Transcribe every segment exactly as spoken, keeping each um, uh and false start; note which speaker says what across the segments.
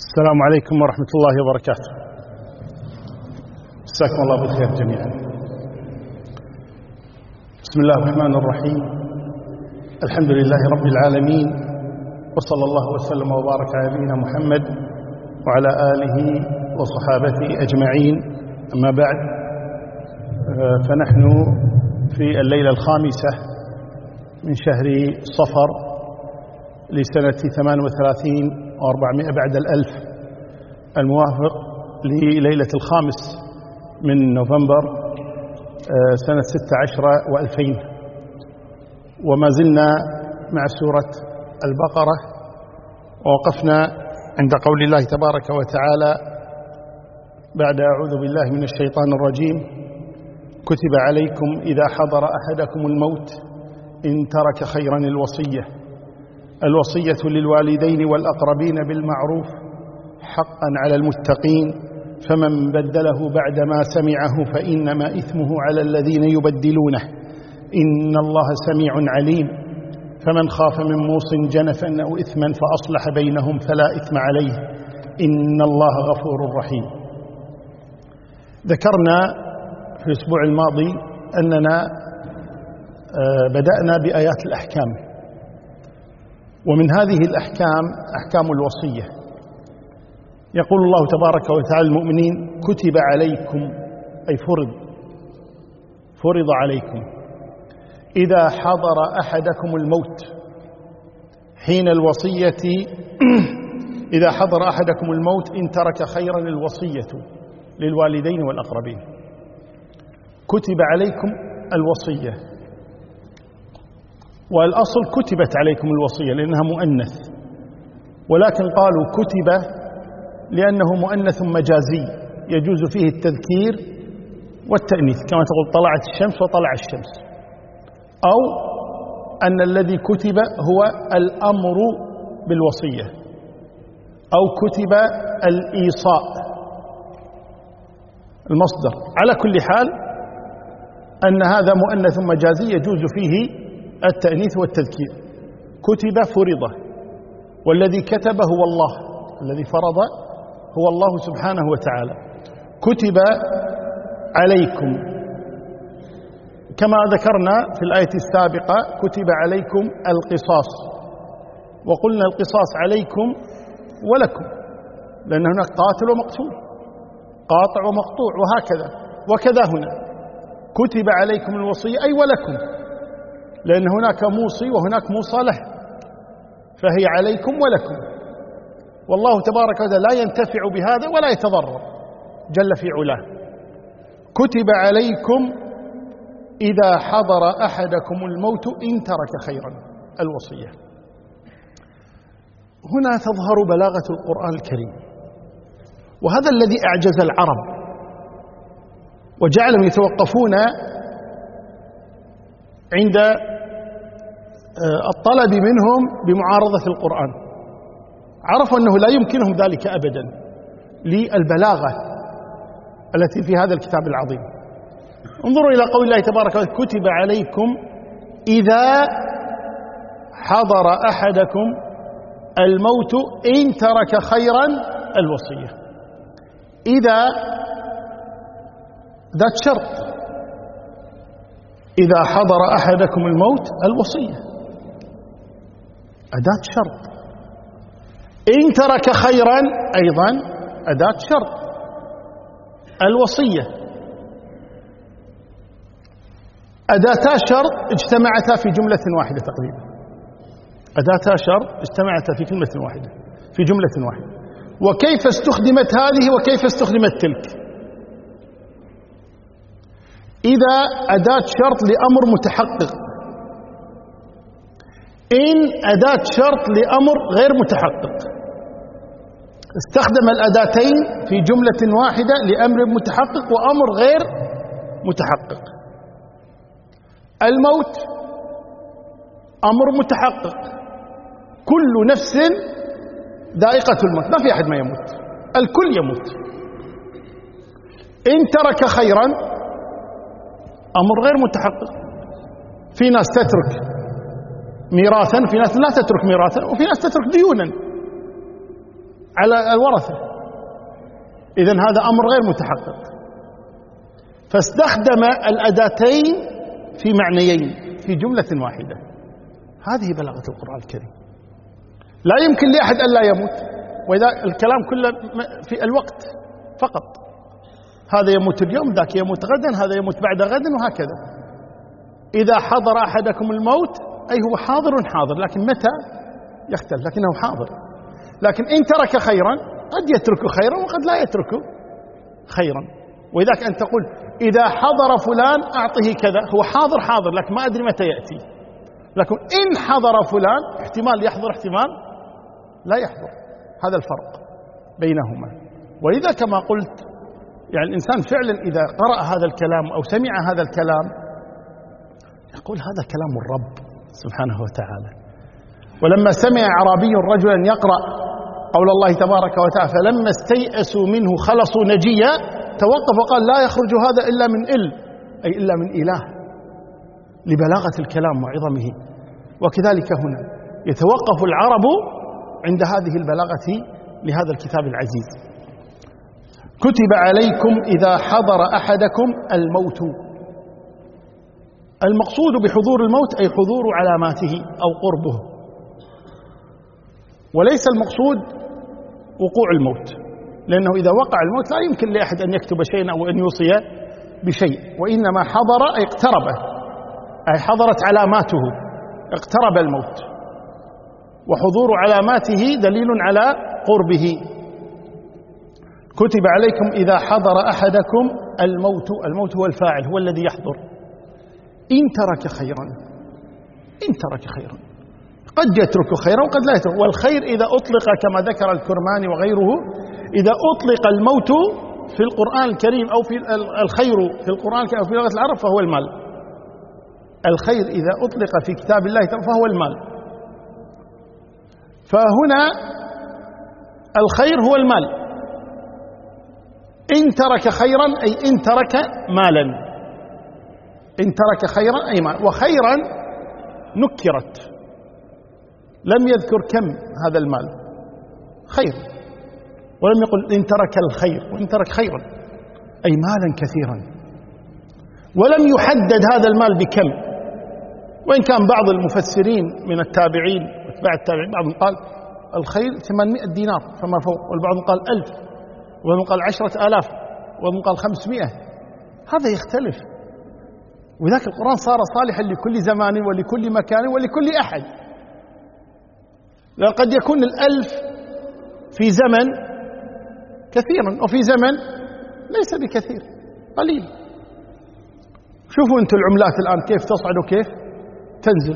Speaker 1: السلام عليكم ورحمة الله وبركاته. مساكم الله بالخير جميعا. بسم الله الرحمن الرحيم. الحمد لله رب العالمين، وصلى الله وسلم وبارك على نبينا محمد وعلى آله وصحابته أجمعين. أما بعد، فنحن في الليلة الخامسة من شهر صفر لسنة ثمان وثلاثين وأربعمائة بعد الألف، الموافق لليلة الخامس من نوفمبر سنة ستة عشر وألفين. وما زلنا مع سورة البقرة، ووقفنا عند قول الله تبارك وتعالى بعد أعوذ بالله من الشيطان الرجيم: كتب عليكم إذا حضر أحدكم الموت إن ترك خيرا الوصية الوصية للوالدين والأقربين بالمعروف حقا على المتقين، فمن بدله بعدما سمعه فإنما إثمه على الذين يبدلونه، إن الله سميع عليم. فمن خاف من موص جنفا أو إثما فأصلح بينهم فلا إثم عليه، إن الله غفور رحيم. ذكرنا في الأسبوع الماضي أننا بدأنا بآيات الأحكام، ومن هذه الأحكام أحكام الوصية. يقول الله تبارك وتعالى المؤمنين: كتب عليكم، أي فرض فرض عليكم إذا حضر أحدكم الموت حين الوصية إذا حضر أحدكم الموت إن ترك خيرا الوصية للوالدين والأقربين. كتب عليكم الوصية، والأصل كتبت عليكم الوصية لأنها مؤنث، ولكن قالوا كتب لأنه مؤنث مجازي يجوز فيه التذكير والتأنيث، كما تقول طلعت الشمس وطلع الشمس، أو أن الذي كتب هو الأمر بالوصية، أو كتب الإيصاء المصدر. على كل حال أن هذا مؤنث مجازي يجوز فيه التأنيث والتذكير. كتب فرض، والذي كتب هو الله، الذي فرض هو الله سبحانه وتعالى. كتب عليكم كما ذكرنا في الآية السابقة: كتب عليكم القصاص، وقلنا القصاص عليكم ولكم، لأن هناك قاتل ومقتول، قاطع ومقطوع، وهكذا. وكذا هنا كتب عليكم الوصية أي ولكم، لأن هناك موصي وهناك موصى له، فهي عليكم ولكم. والله تبارك وتعالى لا ينتفع بهذا ولا يتضرر جل في علاه. كتب عليكم إذا حضر أحدكم الموت إن ترك خيرا الوصية. هنا تظهر بلاغة القرآن الكريم، وهذا الذي أعجز العرب وجعلهم يتوقفون عند الطلب منهم بمعارضة القرآن. عرفوا أنه لا يمكنهم ذلك أبدا للبلاغة التي في هذا الكتاب العظيم. انظروا إلى قول الله تبارك وتعالى: كتب عليكم إذا حضر أحدكم الموت إن ترك خيرا الوصية. إذا ذات شرط، إذا حضر أحدكم الموت الوصية أداة شرط. إن ترك خيرا أيضا أداة شرط، الوصية أداتا شرط اجتمعتا في جملة واحدة تقريبا، أداتا شرط اجتمعتا في كلمة واحدة في جملة واحدة. وكيف استخدمت هذه وكيف استخدمت تلك؟ إذا أداة شرط لأمر متحقق، إن أداة شرط لأمر غير متحقق. استخدم الأداتين في جملة واحدة لأمر متحقق وأمر غير متحقق. الموت أمر متحقق، كل نفس ذائقة الموت، ما في أحد ما يموت، الكل يموت. إن ترك خيرا أمر غير متحقق، في ناس تترك ميراثا، في ناس لا تترك ميراثا، وفي ناس تترك ديونا. على الورثة، إذن هذا أمر غير متحقق. فاستخدم الأداتين في معنيين في جملة واحدة. هذه بلاغة القرآن الكريم. لا يمكن لأحد أن لا يموت، وإذا الكلام كله في الوقت فقط، هذا يموت اليوم، ذاك يموت غدا، هذا يموت بعد غد، وهكذا. إذا حضر أحدكم الموت أي هو حاضر حاضر، لكن متى يختلف، لكنه حاضر. لكن إن ترك خيرا قد يترك خيرا وقد لا يترك خيرا. وإذاك أن تقول إذا حضر فلان أعطه كذا، هو حاضر حاضر لكن ما أدري متى يأتي. لكن إن حضر فلان احتمال يحضر احتمال لا يحضر. هذا الفرق بينهما. ولذا كما قلت يعني الإنسان فعلا إذا قرأ هذا الكلام أو سمع هذا الكلام يقول هذا كلام الرب سبحانه وتعالى. ولما سمع أعرابي رجلا يقرأ قول الله تبارك وتعالى فلما استيئسوا منه خلصوا نجيا، توقف وقال لا يخرج هذا إلا من إل، أي إلا من إله، لبلاغة الكلام وعظمه. وكذلك هنا يتوقف العرب عند هذه البلاغة لهذا الكتاب العزيز. كتب عليكم إذا حضر أحدكم الموت. المقصود بحضور الموت أي حضور علاماته أو قربه، وليس المقصود وقوع الموت، لأنه إذا وقع الموت لا يمكن لأحد أن يكتب شيئا أو أن يوصي بشيء، وإنما حضر أي اقترب، أي حضرت علاماته، اقترب الموت. وحضور علاماته دليل على قربه. كتب عليكم إذا حضر أحدكم الموت. الموت هو الفاعل، هو الذي يحضر. إن ترك خيرا، إن ترك خيرا، قد يترك خيرا وقد لا يترك. والخير إذا أطلق كما ذكر الكرماني وغيره، إذا أطلق الموت في القرآن الكريم أو في الخير في القرآن الكريم أو في لغة العرب فهو المال. الخير إذا أطلق في كتاب الله فهو المال. فهنا الخير هو المال. إن ترك خيرا أي إن ترك مالا، إن ترك خيرا أي مال. وخيرا نكرت، لم يذكر كم هذا المال خير، ولم يقل إن ترك الخير، وإن ترك خيرا أي مالا كثيرا، ولم يحدد هذا المال بكم. وإن كان بعض المفسرين من التابعين واتباع التابعين بعضهم قال الخير ثمانمائة دينار فما فوق، والبعض قال ألف، وبعضهم قال عشرة آلاف، وبعضهم قال خمسمائة. هذا يختلف. وذاك القرآن صار صالحا لكل زمان ولكل مكان ولكل أحد. قد يكون الألف في زمن كثيرا وفي زمن ليس بكثير، قليل. شوفوا أنتم العملات الآن كيف تصعد وكيف تنزل.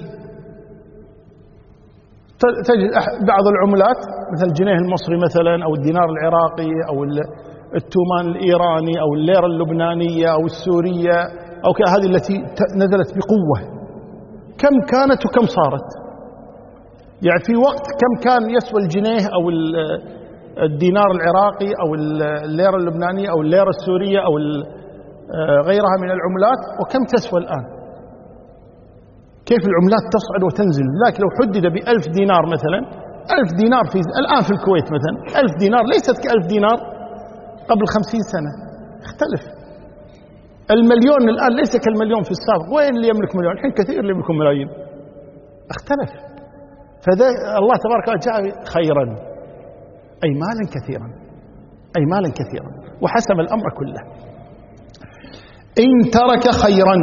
Speaker 1: تجد بعض العملات مثل الجنيه المصري مثلا أو الدينار العراقي أو التومان الإيراني أو الليرة اللبنانية أو السورية أو هذه التي نزلت بقوة، كم كانت وكم صارت. يعني في وقت كم كان يسوى الجنيه أو الدينار العراقي أو الليرة اللبنانية أو الليرة السورية أو غيرها من العملات، وكم تسوى الآن. كيف العملات تصعد وتنزل. لكن لو حدد بألف دينار مثلا، ألف دينار في الآن في الكويت مثلا ألف دينار ليست كألف دينار قبل خمسين سنة، اختلف. المليون الآن ليس كالمليون في السابق. وين اللي يملك مليون الحين؟ كثير اللي يملكون ملايين. اختلف. فذا الله تبارك وتعالى جاء خيرا أي مالا كثيرا، أي مالا كثيرا، وحسم الأمر كله. إن ترك خيرا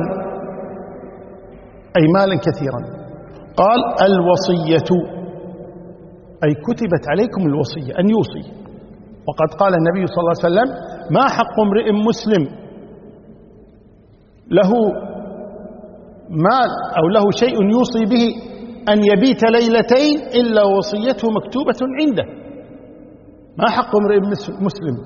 Speaker 1: أي مالا كثيرا. قال الوصية أي كتبت عليكم الوصية أن يوصي. وقد قال النبي صلى الله عليه وسلم ما حق امرئ مسلم له مال أو له شيء يوصي به أن يبيت ليلتين إلا وصيته مكتوبة عنده. ما حق امرئ مسلم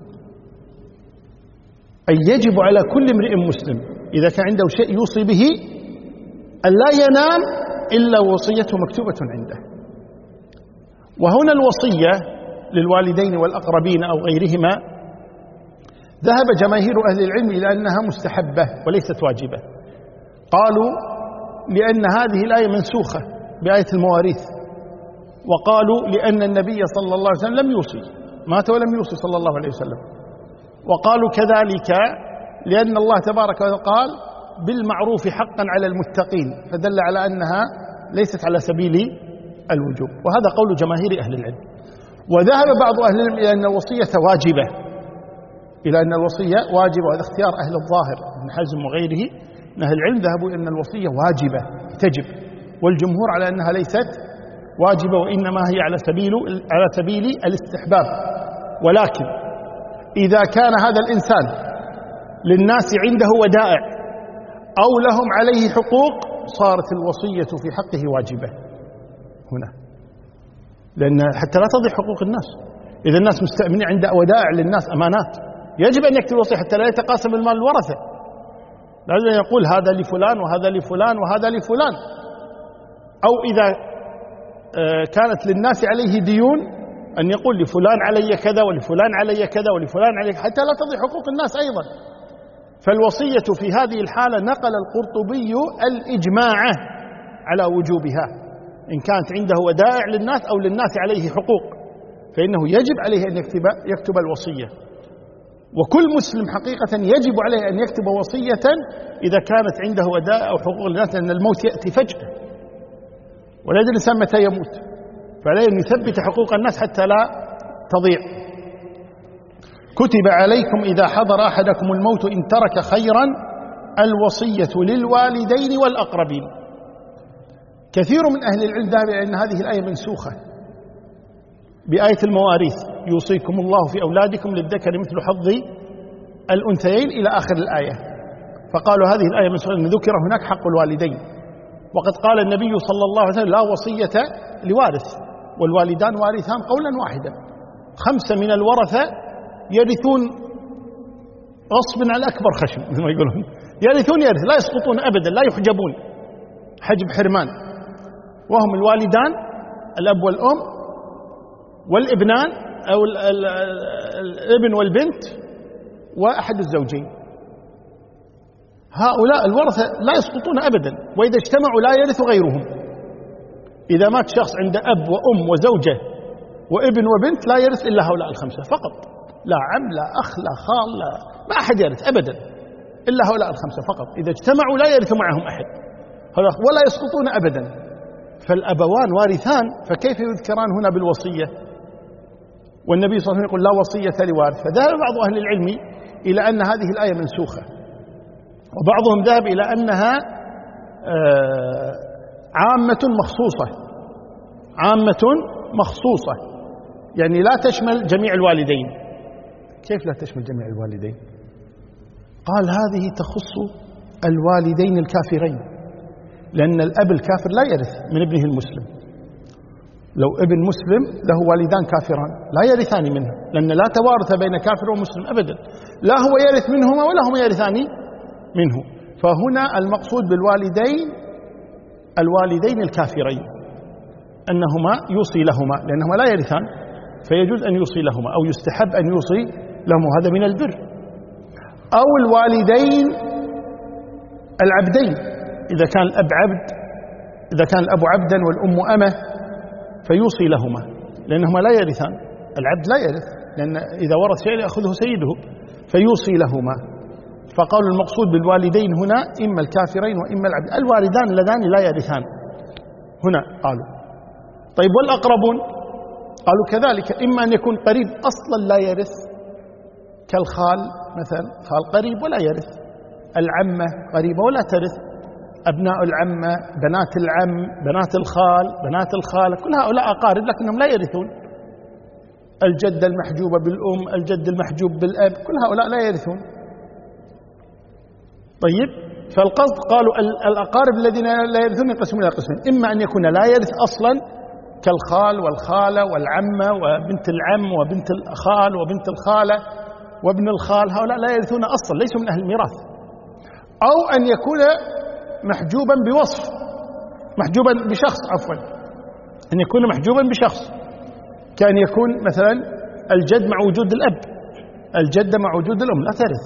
Speaker 1: أي يجب على كل امرئ مسلم إذا كان عنده شيء يوصي به أن لا ينام إلا وصيته مكتوبة عنده. وهنا الوصية للوالدين والأقربين أو غيرهما ذهب جماهير أهل العلم إلى أنها مستحبة وليست واجبة. قالوا لأن هذه الآية منسوخة بآية المواريث، وقالوا لأن النبي صلى الله عليه وسلم لم يوصي، مات ولم يوصي صلى الله عليه وسلم. وقالوا كذلك لأن الله تبارك وتعالى قال بالمعروف حقا على المتقين، فدل على أنها ليست على سبيل الوجوب، وهذا قول جماهير أهل العلم. وذهب بعض أهل العلم إلى أن الوصية واجبة، إلى أن الوصية واجبة، وهذا اختيار أهل الظاهر ابن حزم وغيره من أهل العلم، ذهبوا إلى أن الوصية واجبة تجب، والجمهور على أنها ليست واجبة وإنما هي على سبيل على سبيل الاستحباب. ولكن إذا كان هذا الإنسان للناس عنده ودائع أو لهم عليه حقوق صارت الوصية في حقه واجبة هنا، لأن حتى لا تضيع حقوق الناس. إذا الناس مستأمنين عند ودائع للناس أمانات يجب أن يكتب الوصية حتى لا يتقاسم المال الورثة، لازم يقول هذا لفلان وهذا لفلان وهذا لفلان. أو إذا كانت للناس عليه ديون أن يقول لفلان علي كذا ولفلان علي كذا ولفلان علي، حتى لا تضيع حقوق الناس أيضا. فالوصية في هذه الحالة نقل القرطبي الإجماع على وجوبها، إن كانت عنده ودائع للناس أو للناس عليه حقوق فإنه يجب عليه أن يكتب, يكتب الوصية. وكل مسلم حقيقة يجب عليه أن يكتب وصية إذا كانت عنده ودائع أو حقوق للناس، لأن الموت يأتي فجأة ولا يدري الإنسان متى يموت، فعليه أن يثبت حقوق الناس حتى لا تضيع. كتب عليكم إذا حضر أحدكم الموت إن ترك خيرا الوصية للوالدين والأقربين. كثير من أهل العلم ذهب إلى أن هذه الآية منسوخة بآية المواريث، يوصيكم الله في أولادكم للذكر مثل حظ الأنثيين إلى آخر الآية، فقالوا هذه الآية منسوخة لأن ذكر هناك حق الوالدين، وقد قال النبي صلى الله عليه وسلم لا وصية لوارث والوالدان وارثان قولا واحدا. خمسة من الورثة يرثون غصبا على أكبر خشم مثل ما يقولون، يرثون يرث لا يسقطون أبدا، لا يحجبون حجب حرمان، وهم الوالدان الأب والأم والابنان أو الابن والبنت وأحد الزوجين. هؤلاء الورثة لا يسقطون أبدا، وإذا اجتمعوا لا يرث غيرهم. إذا مات شخص عنده أب وأم وزوجة وابن وبنت لا يرث إلا هؤلاء الخمسة فقط، لا عم لا أخ لا خال لا ما أحد يرث أبدا إلا هؤلاء الخمسة فقط. إذا اجتمعوا لا يرث معهم أحد ولا يسقطون أبدا، فالأبوان وارثان، فكيف يذكران هنا بالوصية؟ والنبي صلى الله عليه وسلم يقول لا وصية لوارث. فذهب بعض أهل العلم إلى أن هذه الآية منسوخة، وبعضهم ذهب إلى أنها عامة مخصوصة، عامة مخصوصة يعني لا تشمل جميع الوالدين. كيف لا تشمل جميع الوالدين؟ قال هذه تخص الوالدين الكافرين، لأن الأب الكافر لا يرث من ابنه المسلم. لو ابن مسلم له والدان كافران لا يرثان منه، لأن لا توارث بين كافر ومسلم أبدا، لا هو يرث منهما ولا هما يرثان منه. فهنا المقصود بالوالدين الوالدين الكافرين أنهما يوصي لهما، لأنهما لا يرثان فيجوز أن يوصي لهما أو يستحب أن يوصي لهما، هذا من البر. أو الوالدين العبدين، إذا كان الأب عبد، إذا كان الأب عبدا والأم أمه فيوصي لهما، لأنهما لا يرثان. العبد لا يرث، لأن إذا ورث شيء يأخذه سيده، فيوصي لهما. فقالوا المقصود بالوالدين هنا إما الكافرين وإما العبد. الوالدان اللذان لا يرثان هنا قالوا. طيب والأقربون؟ قالوا كذلك، إما أن يكون قريب أصلا لا يرث كالخال مثلا، خال قريب ولا يرث، العمة قريبة ولا ترث، أبناء العمة، بنات العم، بنات الخال، بنات الخالة، كل هؤلاء أقارب لكنهم لا يرثون. الجدة المحجوبة بالأم، الجد المحجوب بالأب، كل هؤلاء لا يرثون. طيب، فالقصد قالوا الأقارب الذين لا يرثون ينقسمون إلى قسمين، إما أن يكون لا يرث أصلا كالخال والخالة والعمة وبنت العم وبنت الخال وبنت الخالة وابن الخال، هؤلاء لا يرثون أصلا، ليسوا من أهل الميراث. أو أن يكون محجوبا بوصف، محجوبا بشخص عفوا أن يكون محجوبا بشخص، كان يكون مثلا الجد مع وجود الأب، الجدة مع وجود الأم لا ترث،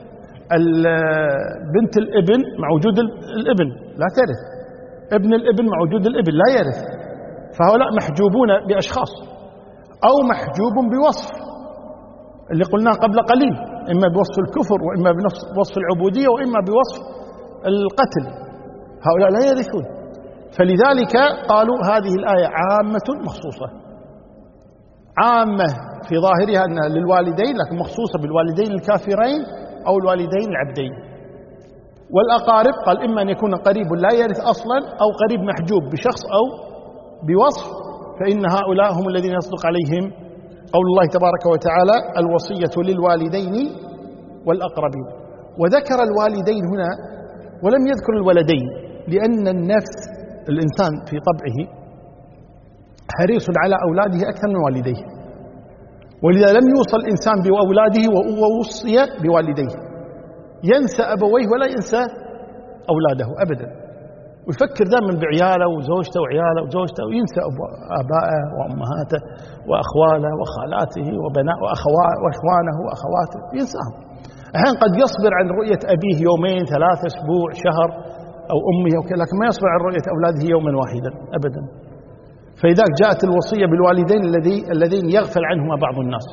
Speaker 1: بنت الابن مع وجود الابن لا ترث، ابن الابن مع وجود الابن لا يرث. فهؤلاء محجوبون بأشخاص أو محجوب بوصف اللي قلناه قبل قليل، إما بوصف الكفر وإما بوصف العبودية وإما بوصف القتل، هؤلاء لا يرثون. فلذلك قالوا هذه الآية عامة مخصوصة، عامة في ظاهرها أنها للوالدين لكن مخصوصة بالوالدين الكافرين أو الوالدين العبدين. والأقارب قال إما أن يكون قريب لا يرث أصلا أو قريب محجوب بشخص أو بوصف، فإن هؤلاء هم الذين يصدق عليهم قول الله تبارك وتعالى الوصية للوالدين والأقربين. وذكر الوالدين هنا ولم يذكر الولدين، لأن النفس الإنسان في طبعه حريص على أولاده أكثر من والديه، ولذا لم يوصل الإنسان بأولاده ووصي بوالديه، ينسى أبويه ولا ينسى أولاده أبدا، ويفكر دائما بعياله وزوجته وعياله وزوجته، وينسى آبائه وأمهاته وأخواله وخالاته وبناء وأخوانه وأخواته، ينساهم. أحيانا قد يصبر عن رؤية أبيه يومين ثلاثة أسبوع شهر أو أمه أو كذا، لكن ما يصبر عن رؤية أولاده يوما واحدا أبدا. فإذا جاءت الوصية بالوالدين الذي الذين يغفل عنهما بعض الناس،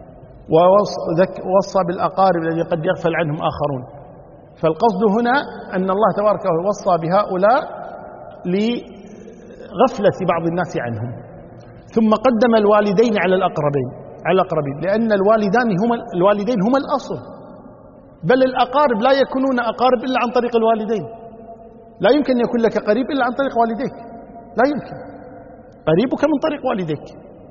Speaker 1: ووصى بالأقارب الذين قد يغفل عنهم آخرون. فالقصد هنا أن الله تبارك وتعالى وصى بهؤلاء لغفلة بعض الناس عنهم، ثم قدم الوالدين على الأقربين على الأقربين لأن الوالدان هما الوالدين هما الأصل، بل الأقارب لا يكونون أقارب إلا عن طريق الوالدين. لا يمكن أن يكون لك قريب إلا عن طريق والديك، لا يمكن. قريبك من طريق والديك،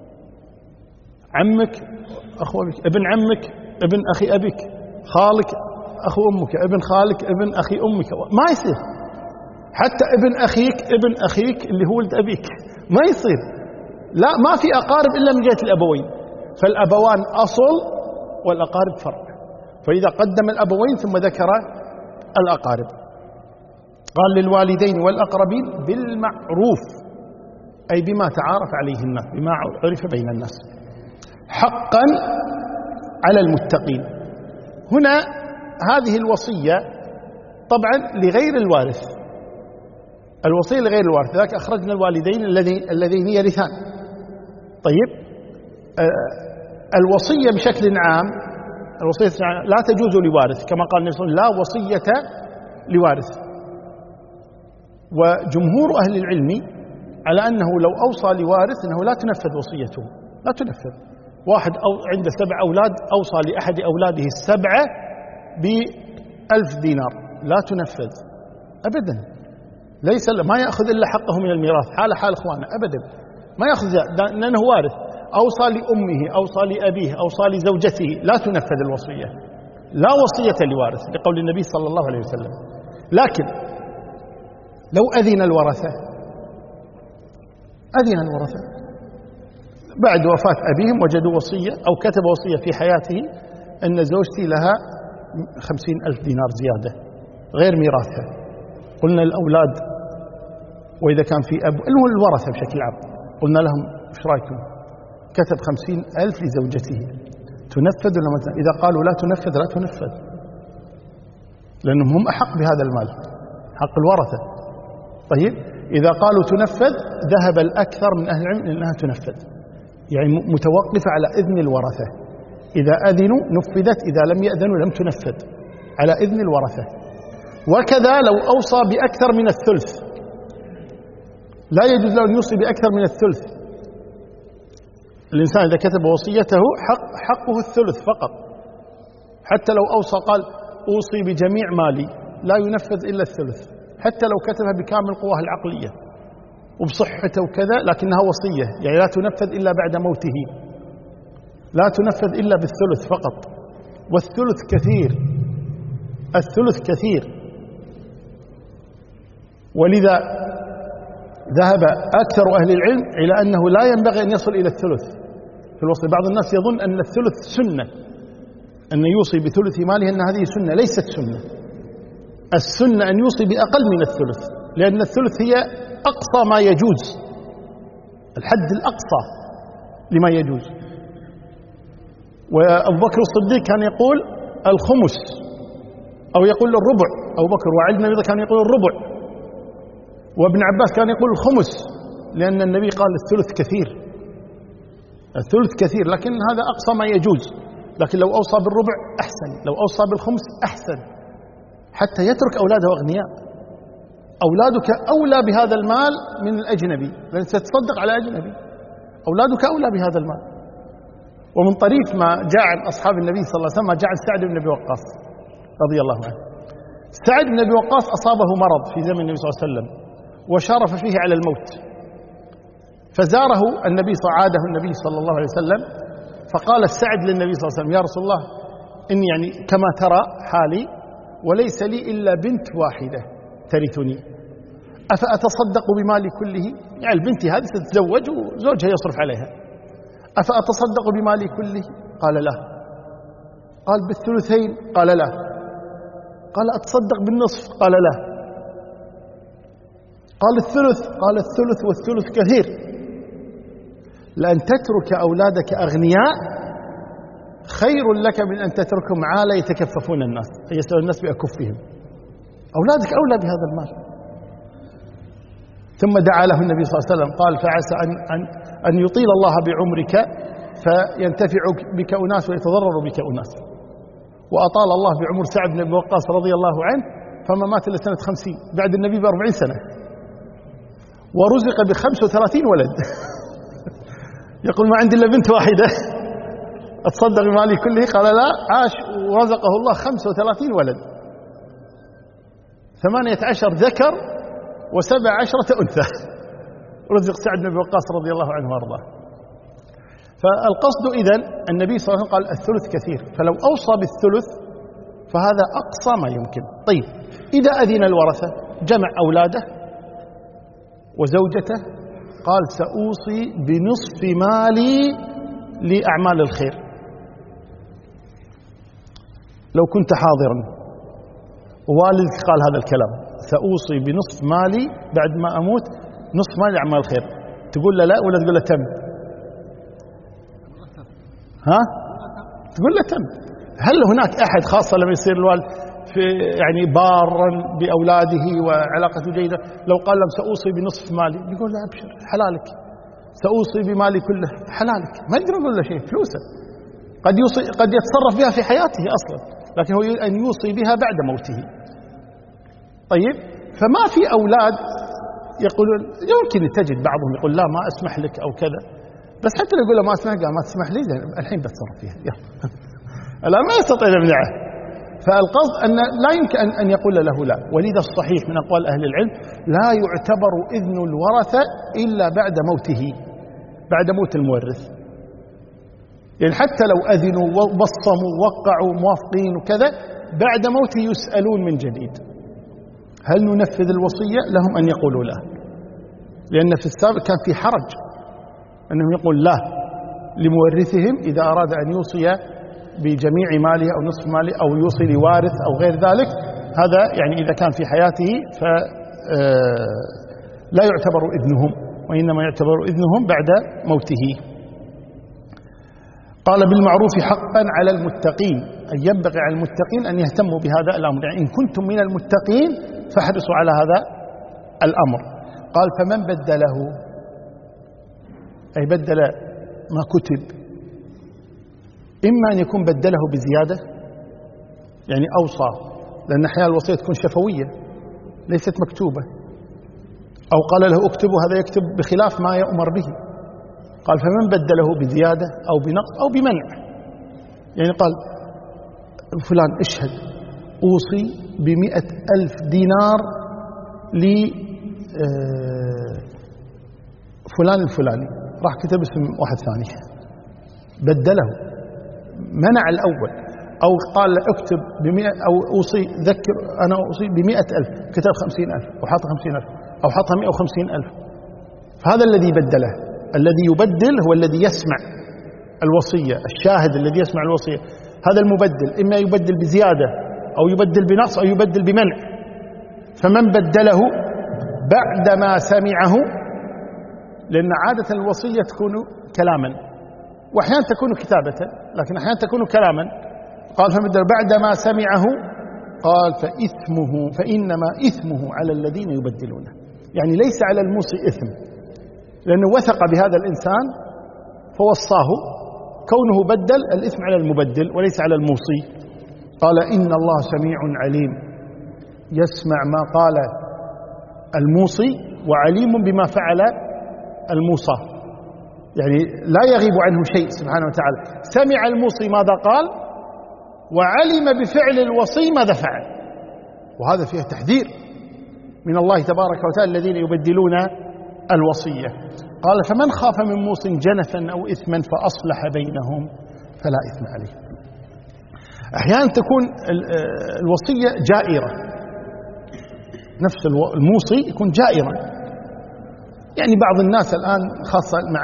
Speaker 1: عمك أخو أبيك، ابن عمك ابن أخي أبيك، خالك أخو أمك، ابن خالك ابن أخي أمك، ما يصير. حتى ابن أخيك ابن أخيك اللي هو ولد أبيك ما يصير. لا، ما في أقارب إلا من جهة الأبوين، فالأبوان أصل والأقارب فرع. فإذا قدم الأبوين ثم ذكر الأقارب قال للوالدين والأقربين بالمعروف، أي بما تعارف عليه الناس، بما عرف بين الناس، حقا على المتقين. هنا هذه الوصية طبعا لغير الوارث، الوصية لغير الوارث، ذاك أخرجنا الوالدين الذين يرثان. طيب، الوصية بشكل عام، الوصية لا تجوز لوارث كما قال النبي صلى الله عليه وسلم لا وصية لوارث. وجمهور أهل العلم على أنه لو أوصى لوارث أنه لا تنفذ وصيته، لا تنفذ. واحد أو عنده سبع أولاد أوصى لأحد أولاده السبعة بألف دينار، لا تنفذ أبدا. ليس ما يأخذ إلا حقه من الميراث، حال حال إخوانه أبدا ما يأخذ، لأنه وارث. أوصى لأمه، أوصى لأبيه، أوصى لزوجته، لا تنفذ الوصية، لا وصية لوارث لقول النبي صلى الله عليه وسلم. لكن لو أذن الورثة، أذن الورثة بعد وفاة أبيهم وجدوا وصية أو كتب وصية في حياته أن زوجتي لها خمسين ألف دينار زيادة غير ميراثها، قلنا الأولاد وإذا كان في أب الورثة بشكل عام قلنا لهم إيش رأيكم؟ كتب خمسين ألف لزوجته، تنفذ ولا ما تنفذ؟ إذا قالوا لا تنفذ لا تنفذ، لأنهم هم أحق بهذا المال، حق الورثة. طيب، إذا قالوا تنفذ ذهب الأكثر من أهل العلم أنها تنفذ، يعني متوقفة على إذن الورثة. إذا أذنوا نفذت، إذا لم يأذنوا لم تنفذ على إذن الورثة. وكذا لو أوصى بأكثر من الثلث، لا يجوز له أن يوصي بأكثر من الثلث. الإنسان إذا كتب وصيته حق حقه الثلث فقط، حتى لو أوصى قال أوصي بجميع مالي لا ينفذ إلا الثلث، حتى لو كتبها بكامل قواه العقلية وبصحته وكذا، لكنها وصية يعني لا تنفذ إلا بعد موته، لا تنفذ إلا بالثلث فقط. والثلث كثير، الثلث كثير. ولذا ذهب أكثر أهل العلم إلى أنه لا ينبغي أن يصل إلى الثلث في الوصية. بعض الناس يظن أن الثلث سنة، أن يوصي بثلث ماله أن هذه سنة، ليست سنة. السنة أن يوصي بأقل من الثلث، لأن الثلث هي أقصى ما يجوز، الحد الأقصى لما يجوز. وأبو بكر الصديق كان يقول الخمس أو يقول الربع، أبو بكر، وعلي بن أبي طالب كان يقول الربع، وابن عباس كان يقول الخمس، لأن النبي قال الثلث كثير، الثلث كثير، لكن هذا أقصى ما يجوز. لكن لو أوصى بالربع أحسن، لو أوصى بالخمس أحسن، حتى يترك أولاده أغنياء. أولادك أولى بهذا المال من الأجنبي، لأن ستتصدق على أجنبي. أولادك أولى بهذا المال. ومن طريف ما جاء عن أصحاب النبي صلى الله عليه وسلم ما جاء عن سعد بن أبي وقاص رضي الله عنه. سعد بن أبي وقاص أصابه مرض في زمن النبي صلى الله عليه وسلم وشارف فيه على الموت، فزاره النبي صعاده النبي صلى الله عليه وسلم، فقال السعد للنبي صلى الله عليه وسلم: يا رسول الله، إني يعني كما ترى حالي وليس لي إلا بنت واحدة ترثني، أفأتصدق بمالي كله؟ يعني بنتي هذه ستتزوج وزوجها يصرف عليها، أفأتصدق بمالي كله؟ قال لا. قال بالثلثين؟ قال لا. قال أتصدق بالنصف؟ قال لا. قال الثلث؟ قال الثلث والثلث كثير. لأن تترك أولادك أغنياء خير لك من أن تتركهم عالة يتكففون الناس، يسأل الناس بأكفهم. أولادك أولى بهذا المال. ثم دعا له النبي صلى الله عليه وسلم قال: فعسى أن, أن, أن يطيل الله بعمرك فينتفع بك أناس ويتضرر بك أناس. وأطال الله بعمر سعد بن أبي وقاص رضي الله عنه، فما مات إلا سنة خمسين بعد النبي بأربعين سنة، ورزق بخمس وثلاثين ولد. يقول: ما عندي إلا بنت واحدة أتصدق بمالي كله؟ قال لا. عاش ورزقه الله خمس وثلاثين ولد، ثمانية عشر ذكر وسبع عشرة أنثى، رزق سعد بن أبي وقاص رضي الله عنه وارضاه. فالقصد إذن النبي صلى الله عليه وسلم قال الثلث كثير، فلو أوصى بالثلث فهذا أقصى ما يمكن. طيب، إذا أذن الورثة جمع أولاده وزوجته، قال: سأوصي بنصف مالي لأعمال الخير. لو كنت حاضرا ووالدك قال هذا الكلام: سأوصي بنصف مالي بعد ما أموت، نصف مالي لأعمال الخير، تقول له لا ولا تقول له تم؟ ها؟ تقول له تم. هل هناك أحد خاصة لما يصير الوالد في يعني بارا بأولاده وعلاقته جيدة لو قال لهم سأوصي بنصف مالي، يقول له أبشر حلالك، سأوصي بمالي كله حلالك، ما يقدر يقول له شيء، فلوسه قد يوصي، قد يتصرف بها في حياته أصلا، لكن هو يريد أن يوصي بها بعد موته. طيب، فما في أولاد يقولون، يمكن تجد بعضهم يقول لا ما أسمح لك أو كذا، بس حتى لو يقول له ما أسمح لك، ما تسمح لي الحين بتصرف فيها، الآن ما يستطيع يمنعه. فالقصد أن لا يمكن أن يقول له لا. ولذا الصحيح من أقوال أهل العلم لا يعتبر إذن الورثة إلا بعد موته، بعد موت المورث. يعني حتى لو أذنوا وبصموا ووقعوا موافقين وكذا، بعد موته يسألون من جديد هل ننفذ الوصية؟ لهم أن يقولوا لا، لأن في السابق كان في حرج أنهم يقول لا لمورثهم إذا أراد أن يوصي بجميع ماله أو نصف ماله أو يوصي لوارث أو غير ذلك. هذا يعني إذا كان في حياته فلا يعتبر إذنهم، وإنما يعتبر إذنهم بعد موته. قال: بالمعروف حقا على المتقين، أي ينبغي على المتقين أن يهتموا بهذا الأمر، يعني إن كنتم من المتقين فاحرصوا على هذا الأمر. قال: فمن بدله، أي بدل ما كتب، إما أن يكون بدله بزيادة، يعني أوصى، لأن أحيانا الوصية تكون شفوية ليست مكتوبة، أو قال له اكتب وهذا يكتب بخلاف ما يؤمر به. قال: فمن بدله بزيادة أو بنقص أو بمنع، يعني قال فلان اشهد أوصي بمئة ألف دينار لفلان الفلاني، راح كتب اسم واحد ثاني، بدله، منع الأول. أو قال اكتب بمئة، أو أوصي ذكر أنا أوصي بمئة ألف، كتب خمسين ألف أو حط خمسين ألف أو حط مئة وخمسين ألف. فهذا الذي بدله. الذي يبدل هو الذي يسمع الوصية، الشاهد الذي يسمع الوصية، هذا المبدل، إما يبدل بزيادة أو يبدل بنقص أو يبدل بمنع. فمن بدله بعدما سمعه، لأن عادة الوصية تكون كلاما وأحيانا تكون كتابة، لكن أحيانا تكون كلاما. قال: فمن بدل بعدما سمعه، قال: فإثمه فإنما إثمه على الذين يبدلونه، يعني ليس على الموصي إثم، لأنه وثق بهذا الإنسان فوصاه، كونه بدل الإثم على المبدل وليس على الموصي. قال إن الله سميع عليم، يسمع ما قال الموصي وعليم بما فعل الموصى، يعني لا يغيب عنه شيء سبحانه وتعالى. سمع الموصي ماذا قال وعلم بفعل الوصي ماذا فعل، وهذا فيه تحذير من الله تبارك وتعالى الذين يبدلون الوصية. قال فمن خاف من موص جنفا أو إثما فأصلح بينهم فلا إثم عليه. أحيانا تكون الوصية جائرة، نفس الموصي يكون جائرا، يعني بعض الناس الآن خاصة مع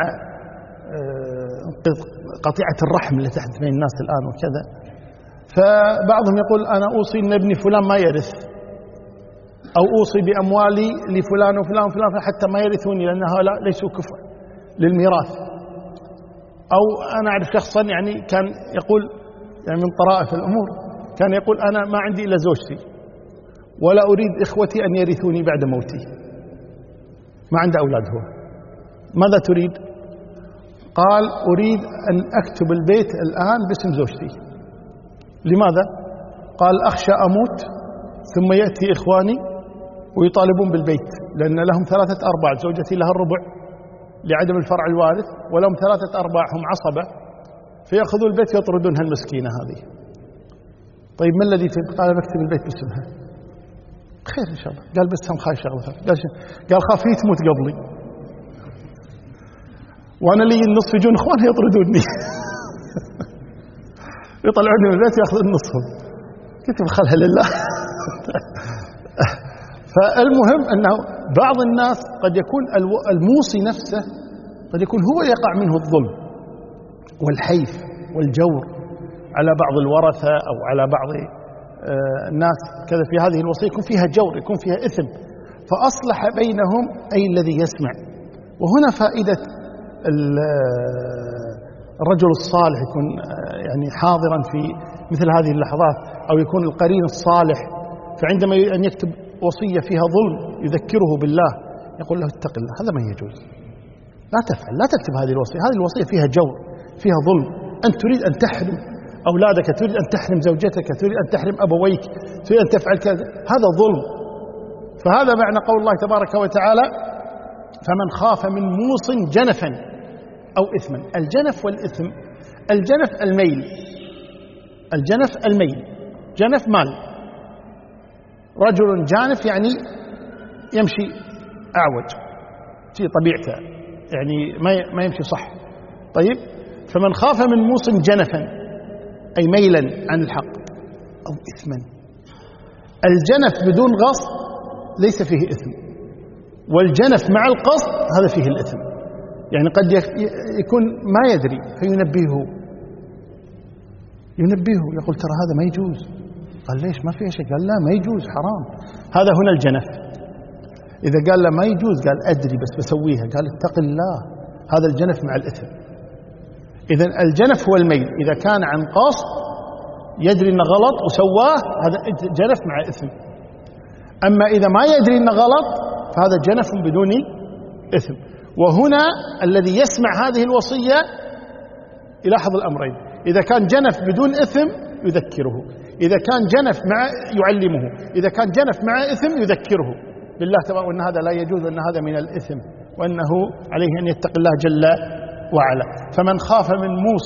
Speaker 1: قطيعة الرحم اللي تحدث بين الناس الآن وكذا، فبعضهم يقول أنا أوصي أن ابني فلان ما يرث، أو أوصي بأموالي لفلان وفلان وفلان حتى ما يرثوني لأن هؤلاء ليسوا كفء للميراث. أو أنا أعرف شخصا يعني كان يقول يعني من طرائف الأمور كان يقول أنا ما عندي إلا زوجتي ولا أريد إخوتي أن يرثوني بعد موتي، ما عنده أولاد هو. ماذا تريد؟ قال أريد أن أكتب البيت الآن باسم زوجتي. لماذا؟ قال أخشى أموت ثم يأتي إخواني ويطالبون بالبيت، لأن لهم ثلاثة أرباع، زوجتي لها الربع لعدم الفرع الوارث، ولهم ثلاثة أرباع هم عصبة، فيأخذوا البيت ويطردونها المسكينة هذه. طيب ما الذي تريد؟ قال بكتب البيت باسمها. خير إن شاء الله. قال بس هم خايف شغلها. قال خاف هي تموت قبلي وأنا لي النصف يجون إخوانها يطردوني يطلعوني من البيت يأخذ النصف. قلت بخلها لله فالمهم أنه بعض الناس قد يكون الموصي نفسه قد يكون هو يقع منه الظلم والحيف والجور على بعض الورثة أو على بعض الناس كذا. في هذه الوصية يكون فيها جور، يكون فيها إثم، فأصلح بينهم أي الذي يسمع. وهنا فائدة الرجل الصالح يكون يعني حاضرا في مثل هذه اللحظات، أو يكون القرين الصالح، فعندما أن يكتب وصية فيها ظلم يذكره بالله، يقول له اتق الله، هذا ما يجوز، لا تفعل، لا تكتب هذه الوصية، هذه الوصية فيها جور، فيها ظلم، أنت تريد أن تحرم أولادك، تريد أن تحرم زوجتك، تريد أن تحرم أبويك، تريد أن تفعل كذا، هذا ظلم. فهذا معنى قول الله تبارك وتعالى فمن خاف من موص جنفا أو إثما. الجنف والإثم، الجنف الميل، الجنف الميل، جنف مال، رجل جانف يعني يمشي أعوج في طبيعته، يعني ما يمشي صح. طيب فمن خاف من موص جنفا أي ميلا عن الحق أو إثما. الجنف بدون قصد ليس فيه إثم، والجنف مع القصد هذا فيه الإثم. يعني قد يكون ما يدري فينبهه، ينبهه يقول ترى هذا ما يجوز. قال ليش ما فيه شيء؟ قال لا ما يجوز، حرام. هذا هنا الجنف. إذا قال لا ما يجوز قال أدري بس بسويها، قال اتق الله، هذا الجنف مع الإثم. إذن الجنف هو الميل، إذا كان عن قصد يدري أنه غلط وسواه هذا جنف مع إثم. أما إذا ما يدري أنه غلط فهذا جنف بدون إثم. وهنا الذي يسمع هذه الوصية يلاحظ الأمرين، إذا كان جنف بدون إثم يذكره، إذا كان جنف مع يعلمه، إذا كان جنف مع إثم يذكره بالله تبارك وأن هذا لا يجوز وأن هذا من الإثم وأنه عليه أن يتقي الله جل وعلا. فمن خاف من موص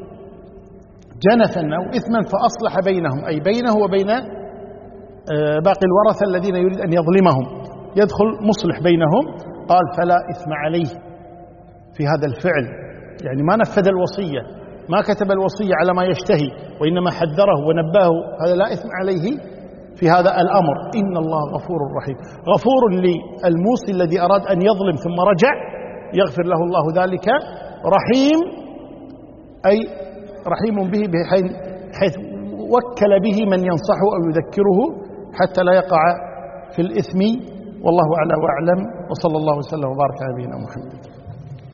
Speaker 1: جنفا أو إثما فأصلح بينهم، أي بينه وبين باقي الورثة الذين يريد أن يظلمهم، يدخل مصلح بينهم. قال فلا إثم عليه في هذا الفعل، يعني ما نفذ الوصية، ما كتب الوصية على ما يشتهي، وإنما حذره ونبهه، هذا لا إثم عليه في هذا الأمر. إن الله غفور رحيم، غفور للموصي الذي أراد أن يظلم ثم رجع يغفر له الله ذلك، رحيم أي رحيم به بحيث وكل به من ينصحه أو يذكره حتى لا يقع في الإثم. والله أعلى وأعلم، وصلى الله وسلم وبارك على نبينا محمد.